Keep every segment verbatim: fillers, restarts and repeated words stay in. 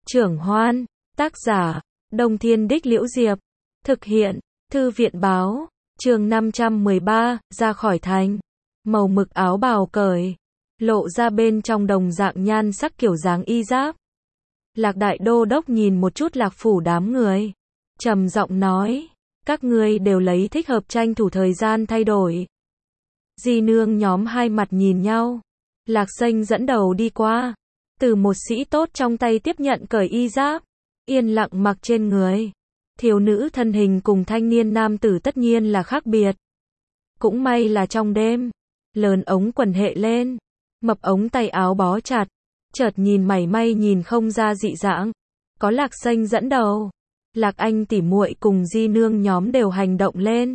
Trưởng Hoan, tác giả, Đông Thiên Đích Liễu Diệp, thực hiện, Thư viện Báo, chương năm trăm mười ba, ra khỏi thành. Màu mực áo bào cởi, lộ ra bên trong đồng dạng nhan sắc kiểu dáng y giáp. Lạc Đại Đô Đốc nhìn một chút Lạc phủ đám người, trầm giọng nói, các ngươi đều lấy thích hợp tranh thủ thời gian thay đổi. Di nương nhóm hai mặt nhìn nhau, Lạc Xanh dẫn đầu đi qua, từ một sĩ tốt trong tay tiếp nhận cởi y giáp, yên lặng mặc trên người. Thiếu nữ thân hình cùng thanh niên nam tử tất nhiên là khác biệt. Cũng may là trong đêm, lớn ống quần hệ lên, mập ống tay áo bó chặt, chợt nhìn mảy may nhìn không ra dị dạng. Có Lạc Xanh dẫn đầu, Lạc Anh tỉ muội cùng Di nương nhóm đều hành động lên.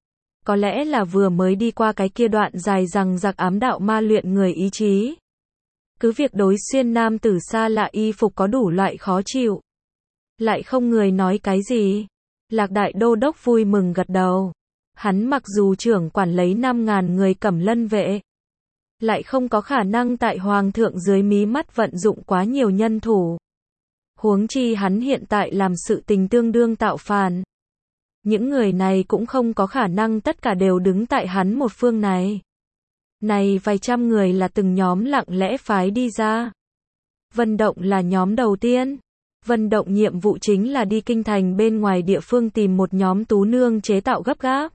Có lẽ là vừa mới đi qua cái kia đoạn dài rằng giặc ám đạo ma luyện người ý chí. Cứ việc đối xuyên nam tử xa lạ y phục có đủ loại khó chịu, lại không người nói cái gì. Lạc Đại Đô Đốc vui mừng gật đầu. Hắn mặc dù trưởng quản lấy năm ngàn người Cẩm Lân vệ, lại không có khả năng tại Hoàng thượng dưới mí mắt vận dụng quá nhiều nhân thủ. Huống chi hắn hiện tại làm sự tình tương đương tạo phản. Những người này cũng không có khả năng tất cả đều đứng tại hắn một phương này. Này vài trăm người là từng nhóm lặng lẽ phái đi ra. Vân Động là nhóm đầu tiên. Vân Động nhiệm vụ chính là đi kinh thành bên ngoài địa phương tìm một nhóm tú nương chế tạo gấp gáp.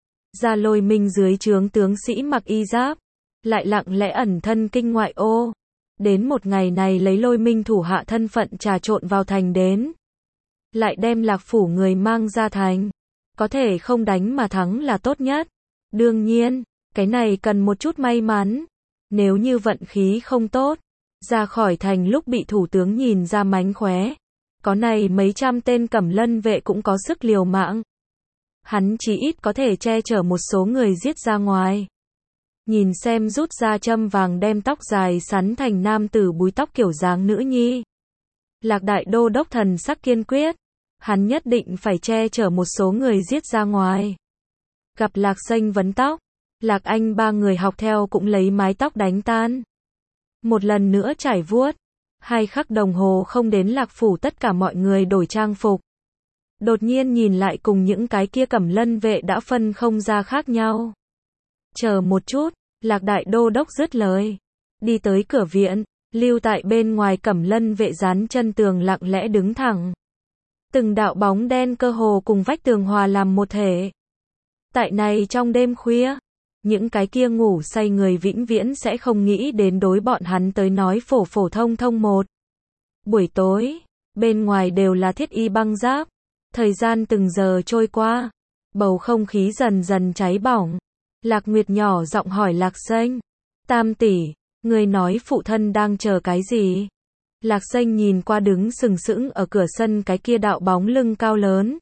Ra Lôi Minh dưới trướng tướng sĩ mặc y giáp, lại lặng lẽ ẩn thân kinh ngoại ô. Đến một ngày này lấy Lôi Minh thủ hạ thân phận trà trộn vào thành đến. Lại đem Lạc phủ người mang ra thành. Có thể không đánh mà thắng là tốt nhất. Đương nhiên, cái này cần một chút may mắn. Nếu như vận khí không tốt, ra khỏi thành lúc bị thủ tướng nhìn ra mánh khóe, có này mấy trăm tên Cẩm Lân vệ cũng có sức liều mạng. Hắn chỉ ít có thể che chở một số người giết ra ngoài. Nhìn xem rút ra châm vàng đem tóc dài sắn thành nam tử búi tóc kiểu dáng nữ nhi. Lạc Đại Đô Đốc thần sắc kiên quyết. Hắn nhất định phải che chở một số người giết ra ngoài. Gặp Lạc Xanh vấn tóc, Lạc Anh ba người học theo cũng lấy mái tóc đánh tan. Một lần nữa trải vuốt. Hai khắc đồng hồ không đến Lạc phủ tất cả mọi người đổi trang phục. Đột nhiên nhìn lại cùng những cái kia Cẩm Lân vệ đã phân không ra khác nhau. Chờ một chút, Lạc Đại Đô Đốc dứt lời. Đi tới cửa viện, lưu tại bên ngoài Cẩm Lân vệ dán chân tường lặng lẽ đứng thẳng. Từng đạo bóng đen cơ hồ cùng vách tường hòa làm một thể. Tại này trong đêm khuya, những cái kia ngủ say người vĩnh viễn sẽ không nghĩ đến đối bọn hắn tới nói phổ phổ thông thông một. Buổi tối, bên ngoài đều là thiết y băng giáp. Thời gian từng giờ trôi qua, bầu không khí dần dần cháy bỏng. Lạc Nguyệt nhỏ giọng hỏi Lạc Xanh, Tam tỷ, người nói phụ thân đang chờ cái gì? Lạc Xanh nhìn qua đứng sừng sững ở cửa sân cái kia đạo bóng lưng cao lớn.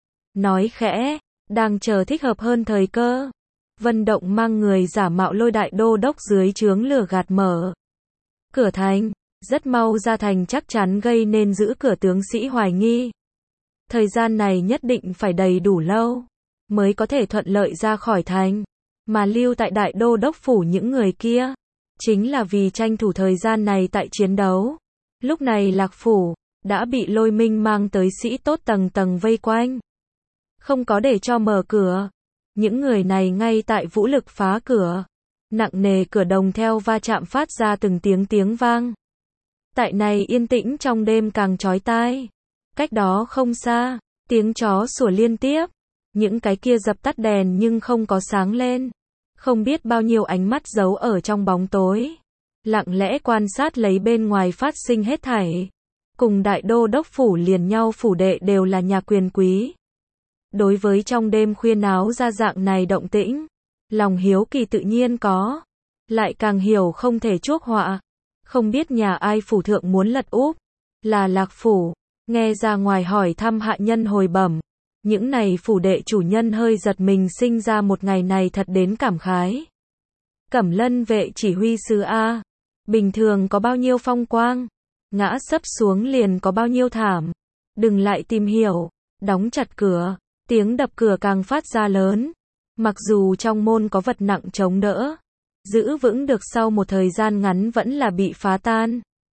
Nói khẽ, đang chờ thích hợp hơn thời cơ. Vân Động mang người giả mạo Lôi Đại Đô Đốc dưới trướng lửa gạt mở cửa thành, rất mau ra thành chắc chắn gây nên giữ cửa tướng sĩ hoài nghi. Thời gian này nhất định phải đầy đủ lâu, mới có thể thuận lợi ra khỏi thành. Mà lưu tại Đại Đô Đốc phủ những người kia, chính là vì tranh thủ thời gian này tại chiến đấu. Lúc này Lạc phủ đã bị Lôi Minh mang tới sĩ tốt tầng tầng vây quanh. Không có để cho mở cửa. Những người này ngay tại vũ lực phá cửa. Nặng nề cửa đồng theo va chạm phát ra từng tiếng tiếng vang. Tại này yên tĩnh trong đêm càng chói tai. Cách đó không xa, tiếng chó sủa liên tiếp. Những cái kia dập tắt đèn nhưng không có sáng lên. Không biết bao nhiêu ánh mắt giấu ở trong bóng tối. Lặng lẽ quan sát lấy bên ngoài phát sinh hết thảy. Cùng Đại Đô Đốc phủ liền nhau phủ đệ đều là nhà quyền quý. Đối với trong đêm khuya náo ra dạng này động tĩnh, lòng hiếu kỳ tự nhiên có. Lại càng hiểu không thể chuốc họa. Không biết nhà ai phủ thượng muốn lật úp. Là Lạc phủ. Nghe ra ngoài hỏi thăm hạ nhân hồi bẩm. Những này phủ đệ chủ nhân hơi giật mình sinh ra một ngày này thật đến cảm khái. Cẩm Lân vệ chỉ huy sứ A. Bình thường có bao nhiêu phong quang. Ngã sấp xuống liền có bao nhiêu thảm. Đừng lại tìm hiểu. Đóng chặt cửa. Tiếng đập cửa càng phát ra lớn. Mặc dù trong môn có vật nặng chống đỡ. Giữ vững được sau một thời gian ngắn vẫn là bị phá tan.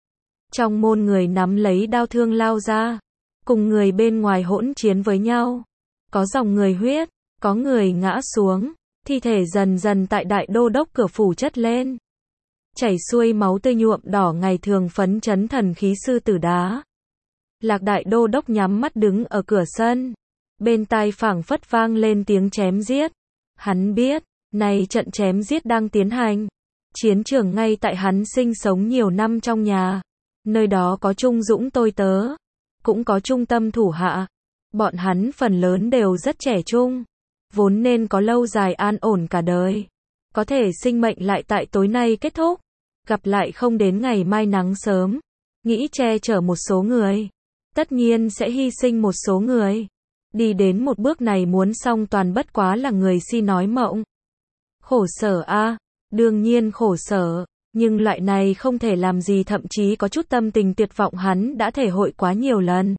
Trong môn người nắm lấy đao thương lao ra, cùng người bên ngoài hỗn chiến với nhau. Có dòng người huyết, có người ngã xuống, thi thể dần dần tại đại đô đốc cửa phủ chất lên. Chảy xuôi máu tươi nhuộm đỏ ngày thường phấn chấn thần khí sư tử đá. Lạc đại đô đốc nhắm mắt đứng ở cửa sân. Bên tai phảng phất vang lên tiếng chém giết. Hắn biết, này trận chém giết đang tiến hành. Chiến trường ngay tại hắn sinh sống nhiều năm trong nhà. Nơi đó có trung dũng tôi tớ, cũng có trung tâm thủ hạ. Bọn hắn phần lớn đều rất trẻ trung, vốn nên có lâu dài an ổn cả đời. Có thể sinh mệnh lại tại tối nay kết thúc, gặp lại không đến ngày mai nắng sớm. Nghĩ che chở một số người, tất nhiên sẽ hy sinh một số người. Đi đến một bước này muốn xong toàn bất quá là người si nói mộng. Khổ sở a, à, đương nhiên khổ sở, nhưng loại này không thể làm gì, thậm chí có chút tâm tình tuyệt vọng hắn đã thể hội quá nhiều lần.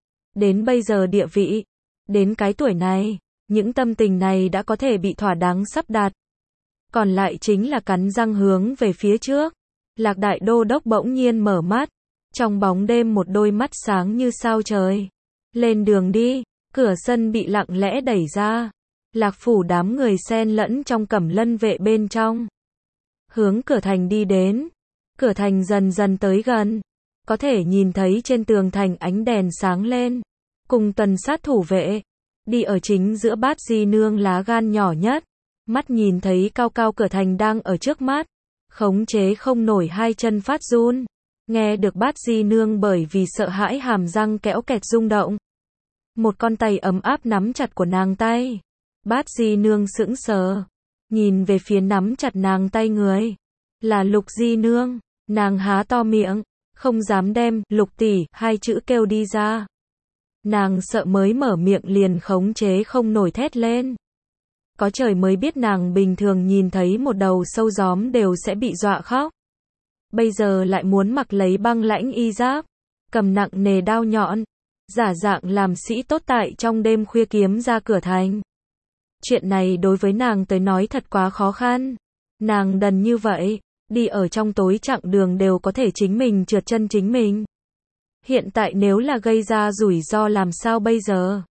Đến bây giờ địa vị, đến cái tuổi này, những tâm tình này đã có thể bị thỏa đáng sắp đặt. Còn lại chính là cắn răng hướng về phía trước. Lạc đại đô đốc bỗng nhiên mở mắt, trong bóng đêm một đôi mắt sáng như sao trời. Lên đường đi, cửa sân bị lặng lẽ đẩy ra. Lạc phủ đám người xen lẫn trong cẩm lân vệ bên trong. Hướng cửa thành đi đến. Cửa thành dần dần tới gần. Có thể nhìn thấy trên tường thành ánh đèn sáng lên. Cùng tuần sát thủ vệ. Đi ở chính giữa Bát Di Nương lá gan nhỏ nhất. Mắt nhìn thấy cao cao cửa thành đang ở trước mắt. Khống chế không nổi hai chân phát run. Nghe được Bát Di Nương bởi vì sợ hãi hàm răng kẽo kẹt rung động. Một con tay ấm áp nắm chặt của nàng tay. Bát Di Nương sững sờ. Nhìn về phía nắm chặt nàng tay người. Là Lục Di Nương. Nàng há to miệng. Không dám đem Lục tỷ hai chữ kêu đi ra. Nàng sợ mới mở miệng liền khống chế không nổi thét lên. Có trời mới biết nàng bình thường nhìn thấy một đầu sâu gióm đều sẽ bị dọa khóc. Bây giờ lại muốn mặc lấy băng lãnh y giáp, cầm nặng nề đao nhọn, giả dạng làm sĩ tốt tại trong đêm khuya kiếm ra cửa thành. Chuyện này đối với nàng tới nói thật quá khó khăn. Nàng đần như vậy, đi ở trong tối chặng đường đều có thể chính mình trượt chân chính mình. Hiện tại nếu là gây ra rủi ro làm sao bây giờ?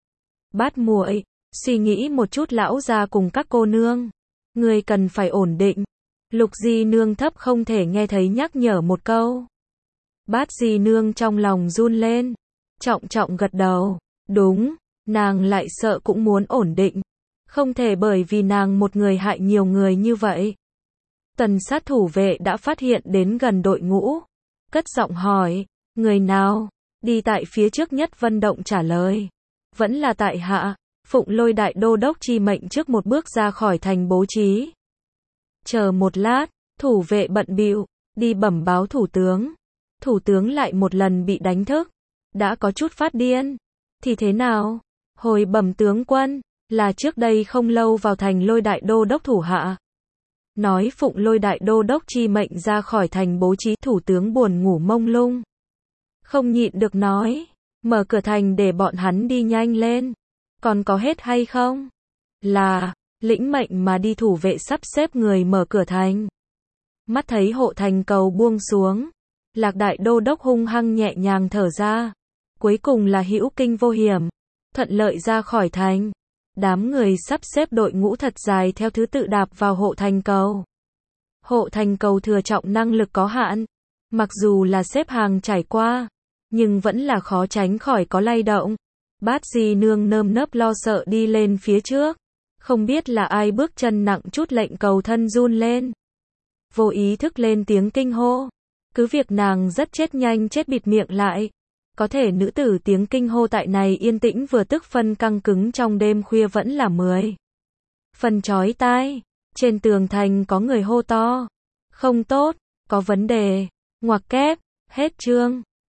Bát muội, suy nghĩ một chút lão gia cùng các cô nương. Người cần phải ổn định. Lục Di Nương thấp không thể nghe thấy nhắc nhở một câu. Bát Di Nương trong lòng run lên. Trọng trọng gật đầu. Đúng, nàng lại sợ cũng muốn ổn định. Không thể bởi vì nàng một người hại nhiều người như vậy. Tần sát thủ vệ đã phát hiện đến gần đội ngũ. Cất giọng hỏi, người nào? Đi tại phía trước nhất Vân Động trả lời. Vẫn là tại hạ. Phụng Lôi đại đô đốc chi mệnh trước một bước ra khỏi thành bố trí. Chờ một lát, thủ vệ bận bịu đi bẩm báo thủ tướng. Thủ tướng lại một lần bị đánh thức. Đã có chút phát điên. Thì thế nào? Hồi bẩm tướng quân, là trước đây không lâu vào thành Lôi đại đô đốc thủ hạ. Nói Phụng Lôi đại đô đốc chi mệnh ra khỏi thành bố trí, thủ tướng buồn ngủ mông lung. Không nhịn được nói, mở cửa thành để bọn hắn đi nhanh lên. Còn có hết hay không? Là, lĩnh mệnh mà đi. Thủ vệ sắp xếp người mở cửa thành. Mắt thấy hộ thành cầu buông xuống. Lạc đại đô đốc hung hăng nhẹ nhàng thở ra. Cuối cùng là hữu kinh vô hiểm. Thuận lợi ra khỏi thành. Đám người sắp xếp đội ngũ thật dài theo thứ tự đạp vào hộ thành cầu. Hộ thành cầu thừa trọng năng lực có hạn. Mặc dù là xếp hàng trải qua, nhưng vẫn là khó tránh khỏi có lay động. Bát Di Nương nơm nớp lo sợ đi lên phía trước. Không biết là ai bước chân nặng chút lệnh cầu thân run lên. Vô ý thức lên tiếng kinh hô. Cứ việc nàng rất chết nhanh chết bịt miệng lại. Có thể nữ tử tiếng kinh hô tại này yên tĩnh vừa tức phân căng cứng trong đêm khuya vẫn là mười phần chói tai. Trên tường thành có người hô to. Không tốt, có vấn đề. Ngoặc kép, hết chương.